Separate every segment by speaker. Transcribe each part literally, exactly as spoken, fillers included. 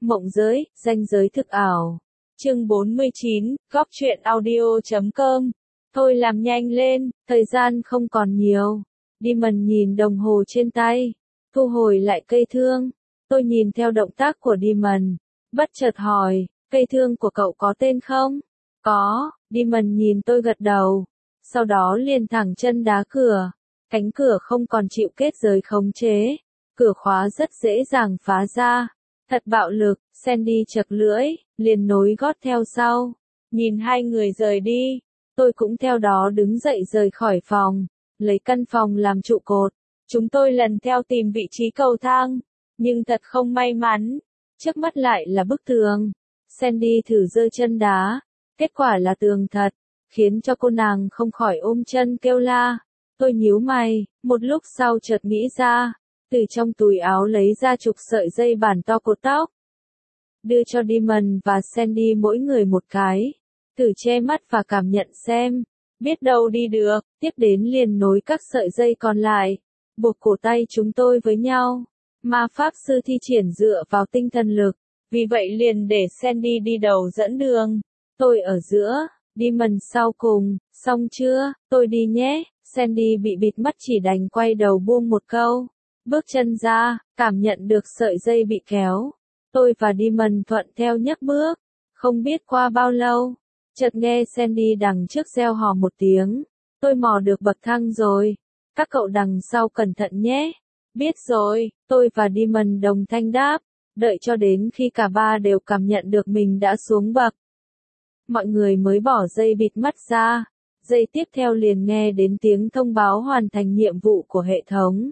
Speaker 1: Mộng giới, ranh giới thực ảo. Chương bốn mươi chín, góc truyện audio chấm com. Thôi làm nhanh lên, thời gian không còn nhiều. Demon nhìn đồng hồ trên tay, thu hồi lại cây thương. Tôi nhìn theo động tác của Demon, bất chợt hỏi, cây thương của cậu có tên không? Có, Demon nhìn tôi gật đầu. Sau đó liền thẳng chân đá cửa. Cánh cửa không còn chịu kết giới khống chế. Cửa khóa rất dễ dàng phá ra. Thật bạo lực, Sandy chật lưỡi, liền nối gót theo sau. Nhìn hai người rời đi, tôi cũng theo đó đứng dậy rời khỏi phòng, lấy căn phòng làm trụ cột. Chúng tôi lần theo tìm vị trí cầu thang, nhưng thật không may mắn, trước mắt lại là bức tường. Sandy thử giơ chân đá, kết quả là tường thật, khiến cho cô nàng không khỏi ôm chân kêu la. Tôi nhíu mày, một lúc sau chợt nghĩ ra, từ trong túi áo lấy ra chục sợi dây bản to cột tóc. Đưa cho Demon và Sandy mỗi người một cái, thử che mắt và cảm nhận xem, biết đâu đi được, tiếp đến liền nối các sợi dây còn lại, buộc cổ tay chúng tôi với nhau. Ma pháp sư thi triển dựa vào tinh thần lực, vì vậy liền để Sandy đi đầu dẫn đường, tôi ở giữa, Demon sau cùng. Xong chưa, tôi đi nhé. Sandy bị bịt mắt chỉ đành quay đầu buông một câu. Bước chân ra, cảm nhận được sợi dây bị kéo. Tôi và Demon thuận theo nhấc bước. Không biết qua bao lâu, chợt nghe Sandy đằng trước reo hò một tiếng. Tôi mò được bậc thang rồi. Các cậu đằng sau cẩn thận nhé. Biết rồi, tôi và Demon đồng thanh đáp. Đợi cho đến khi cả ba đều cảm nhận được mình đã xuống bậc. Mọi người mới bỏ dây bịt mắt ra. Giây tiếp theo liền nghe đến tiếng thông báo hoàn thành nhiệm vụ của hệ thống.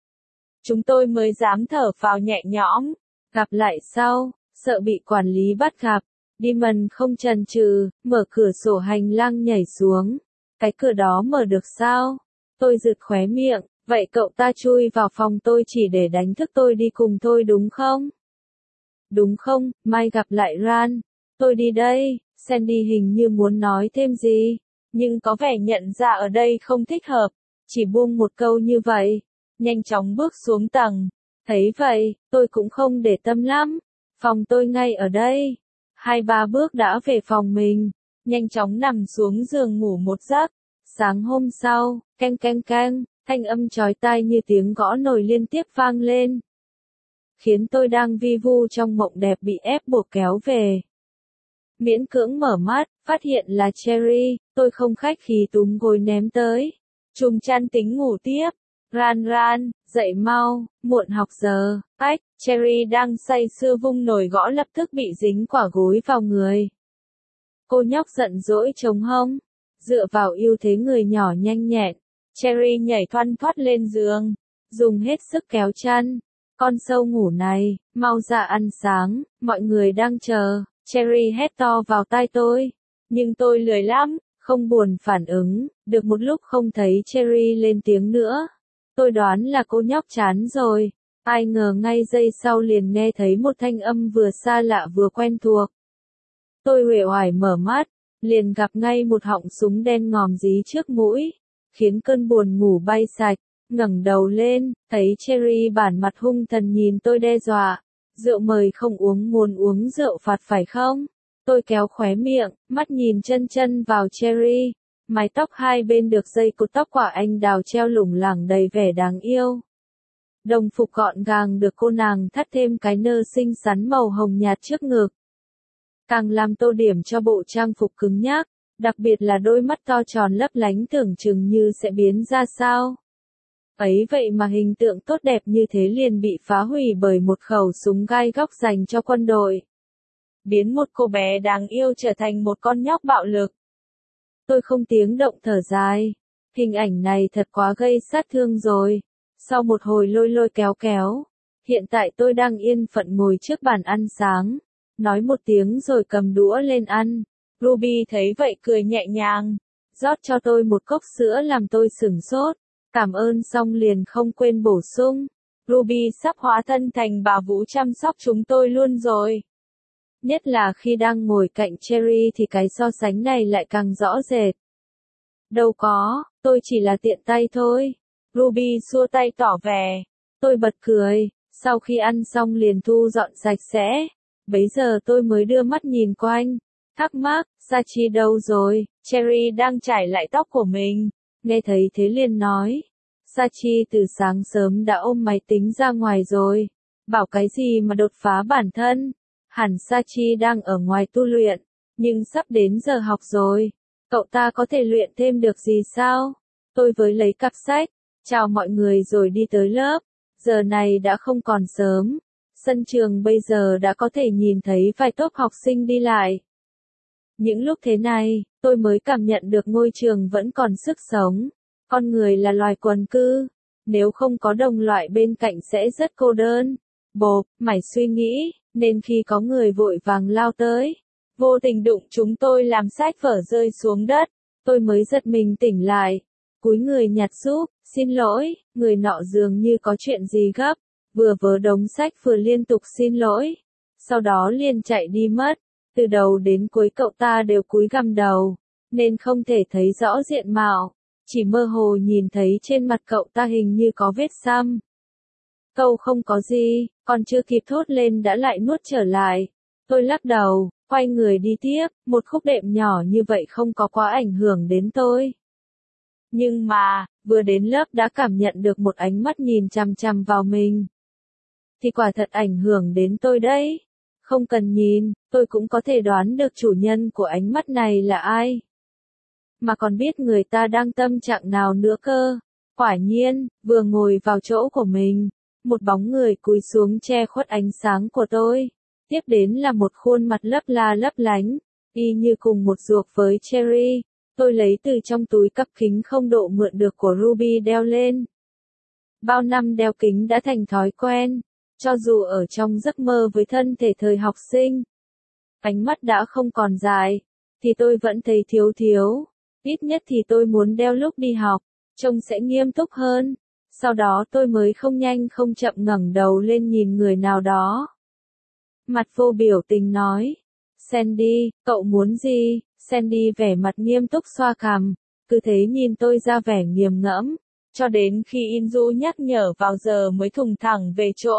Speaker 1: Chúng tôi mới dám thở phào nhẹ nhõm. Gặp lại sau, sợ bị quản lý bắt gặp. Demon không chần chừ, mở cửa sổ hành lang nhảy xuống. Cái cửa đó mở được sao? Tôi giật khóe miệng, vậy cậu ta chui vào phòng tôi chỉ để đánh thức tôi đi cùng thôi đúng không? Đúng không, mai gặp lại Ran. Tôi đi đây. Sandy hình như muốn nói thêm gì, nhưng có vẻ nhận ra ở đây không thích hợp, chỉ buông một câu như vậy, nhanh chóng bước xuống tầng. Thấy vậy, tôi cũng không để tâm lắm, phòng tôi ngay ở đây. Hai ba bước đã về phòng mình, nhanh chóng nằm xuống giường ngủ một giấc. Sáng hôm sau, canh canh canh, thanh âm chói tai như tiếng gõ nồi liên tiếp vang lên, khiến tôi đang vi vu trong mộng đẹp bị ép buộc kéo về. Miễn cưỡng mở mắt, phát hiện là Cherry, tôi không khách khí túm gối ném tới. Trùm chăn tính ngủ tiếp. Ran Ran, dậy mau, muộn học giờ. Ách, Cherry đang say sưa vung nồi gõ lập tức bị dính quả gối vào người. Cô nhóc giận dỗi chống hông. Dựa vào ưu thế người nhỏ nhanh nhẹn, Cherry nhảy thoăn thoắt lên giường, dùng hết sức kéo chăn. Con sâu ngủ này, mau ra ăn sáng, mọi người đang chờ. Cherry hét to vào tai tôi, nhưng tôi lười lắm, không buồn phản ứng, được một lúc không thấy Cherry lên tiếng nữa. Tôi đoán là cô nhóc chán rồi, ai ngờ ngay giây sau liền nghe thấy một thanh âm vừa xa lạ vừa quen thuộc. Tôi uể oải mở mắt, liền gặp ngay một họng súng đen ngòm dí trước mũi, khiến cơn buồn ngủ bay sạch, ngẩng đầu lên, thấy Cherry bản mặt hung thần nhìn tôi đe dọa. Rượu mời không uống muốn uống rượu phạt phải không? Tôi kéo khóe miệng, mắt nhìn chân chân vào Cherry. Mái tóc hai bên được dây cột tóc quả anh đào treo lủng lẳng đầy vẻ đáng yêu. Đồng phục gọn gàng được cô nàng thắt thêm cái nơ xinh xắn màu hồng nhạt trước ngực. Càng làm tô điểm cho bộ trang phục cứng nhắc, đặc biệt là đôi mắt to tròn lấp lánh tưởng chừng như sẽ biến ra sao. Ấy vậy mà hình tượng tốt đẹp như thế liền bị phá hủy bởi một khẩu súng gai góc dành cho quân đội. Biến một cô bé đáng yêu trở thành một con nhóc bạo lực. Tôi không tiếng động thở dài. Hình ảnh này thật quá gây sát thương rồi. Sau một hồi lôi lôi kéo kéo, hiện tại tôi đang yên phận ngồi trước bàn ăn sáng. Nói một tiếng rồi cầm đũa lên ăn. Ruby thấy vậy cười nhẹ nhàng, rót cho tôi một cốc sữa làm tôi sửng sốt. Cảm ơn xong liền không quên bổ sung. Ruby sắp hóa thân thành bà Vũ chăm sóc chúng tôi luôn rồi. Nhất là khi đang ngồi cạnh Cherry thì cái so sánh này lại càng rõ rệt. Đâu có, tôi chỉ là tiện tay thôi. Ruby xua tay tỏ vẻ. Tôi bật cười, sau khi ăn xong liền thu dọn sạch sẽ. Bấy giờ tôi mới đưa mắt nhìn quanh, thắc mắc, Sachi đâu rồi? Cherry đang chải lại tóc của mình. Nghe thấy thế liền nói, Sachi từ sáng sớm đã ôm máy tính ra ngoài rồi. Bảo cái gì mà đột phá bản thân? Hẳn Sachi đang ở ngoài tu luyện, nhưng sắp đến giờ học rồi. Cậu ta có thể luyện thêm được gì sao? Tôi với lấy cặp sách, chào mọi người rồi đi tới lớp. Giờ này đã không còn sớm. Sân trường bây giờ đã có thể nhìn thấy vài tốp học sinh đi lại. Những lúc thế này, tôi mới cảm nhận được ngôi trường vẫn còn sức sống. Con người là loài quần cư. Nếu không có đồng loại bên cạnh sẽ rất cô đơn. Bộp, mải suy nghĩ, nên khi có người vội vàng lao tới, vô tình đụng chúng tôi làm sách vở rơi xuống đất, tôi mới giật mình tỉnh lại. Cúi người nhặt giúp, xin lỗi, người nọ dường như có chuyện gì gấp, vừa vớ đống sách vừa liên tục xin lỗi. Sau đó liền chạy đi mất, từ đầu đến cuối cậu ta đều cúi gằm đầu, nên không thể thấy rõ diện mạo, chỉ mơ hồ nhìn thấy trên mặt cậu ta hình như có vết xăm. Câu không có gì, còn chưa kịp thốt lên đã lại nuốt trở lại. Tôi lắc đầu, quay người đi tiếp, một khúc đệm nhỏ như vậy không có quá ảnh hưởng đến tôi. Nhưng mà, vừa đến lớp đã cảm nhận được một ánh mắt nhìn chằm chằm vào mình. Thì quả thật ảnh hưởng đến tôi đấy. Không cần nhìn, tôi cũng có thể đoán được chủ nhân của ánh mắt này là ai. Mà còn biết người ta đang tâm trạng nào nữa cơ. Quả nhiên, vừa ngồi vào chỗ của mình, một bóng người cúi xuống che khuất ánh sáng của tôi. Tiếp đến là một khuôn mặt lấp la lấp lánh, y như cùng một ruột với Cherry. Tôi lấy từ trong túi cắp kính không độ mượn được của Ruby đeo lên. Bao năm đeo kính đã thành thói quen, cho dù ở trong giấc mơ với thân thể thời học sinh. Ánh mắt đã không còn dài, thì tôi vẫn thấy thiếu thiếu. Ít nhất thì tôi muốn đeo lúc đi học, trông sẽ nghiêm túc hơn. Sau đó tôi mới không nhanh không chậm ngẩng đầu lên nhìn người nào đó. Mặt vô biểu tình nói, Sandy, cậu muốn gì? Sandy vẻ mặt nghiêm túc xoa cằm, cứ thế nhìn tôi ra vẻ nghiền ngẫm, cho đến khi Indu nhắc nhở vào giờ mới thùng thẳng về chỗ.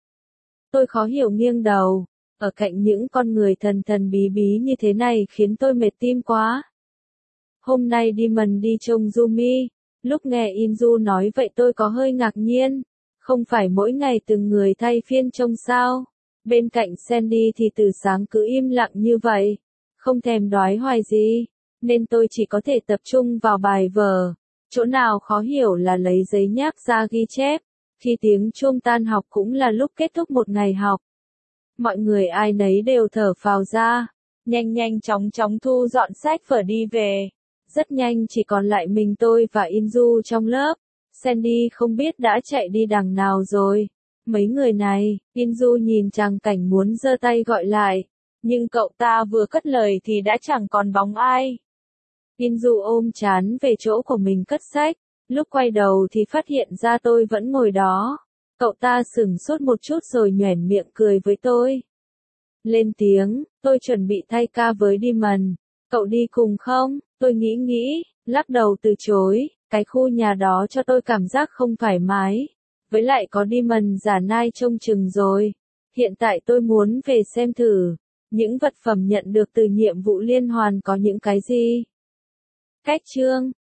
Speaker 1: Tôi khó hiểu nghiêng đầu, ở cạnh những con người thần thần bí bí như thế này khiến tôi mệt tim quá. Hôm nay Demon đi trông Yumi, lúc nghe Indu nói vậy tôi có hơi ngạc nhiên, không phải mỗi ngày từng người thay phiên trông sao? Bên cạnh Sandy thì từ sáng cứ im lặng như vậy, không thèm đoái hoài gì, nên tôi chỉ có thể tập trung vào bài vở. Chỗ nào khó hiểu là lấy giấy nháp ra ghi chép, khi tiếng chuông tan học cũng là lúc kết thúc một ngày học. Mọi người ai nấy đều thở phào ra, nhanh nhanh chóng chóng thu dọn sách vở đi về. Rất nhanh chỉ còn lại mình tôi và Indu trong lớp. Sandy không biết đã chạy đi đằng nào rồi. Mấy người này, Indu nhìn chàng cảnh muốn giơ tay gọi lại, nhưng cậu ta vừa cất lời thì đã chẳng còn bóng ai. Indu ôm chán về chỗ của mình cất sách, lúc quay đầu thì phát hiện ra tôi vẫn ngồi đó. Cậu ta sửng sốt một chút rồi nhoẻn miệng cười với tôi. Lên tiếng, tôi chuẩn bị thay ca với Demon. Cậu đi cùng không? Tôi nghĩ nghĩ, lắc đầu từ chối, cái khu nhà đó cho tôi cảm giác không thoải mái. Với lại có Demon giả nai trông chừng rồi. Hiện tại tôi muốn về xem thử, những vật phẩm nhận được từ nhiệm vụ liên hoàn có những cái gì. Cách chương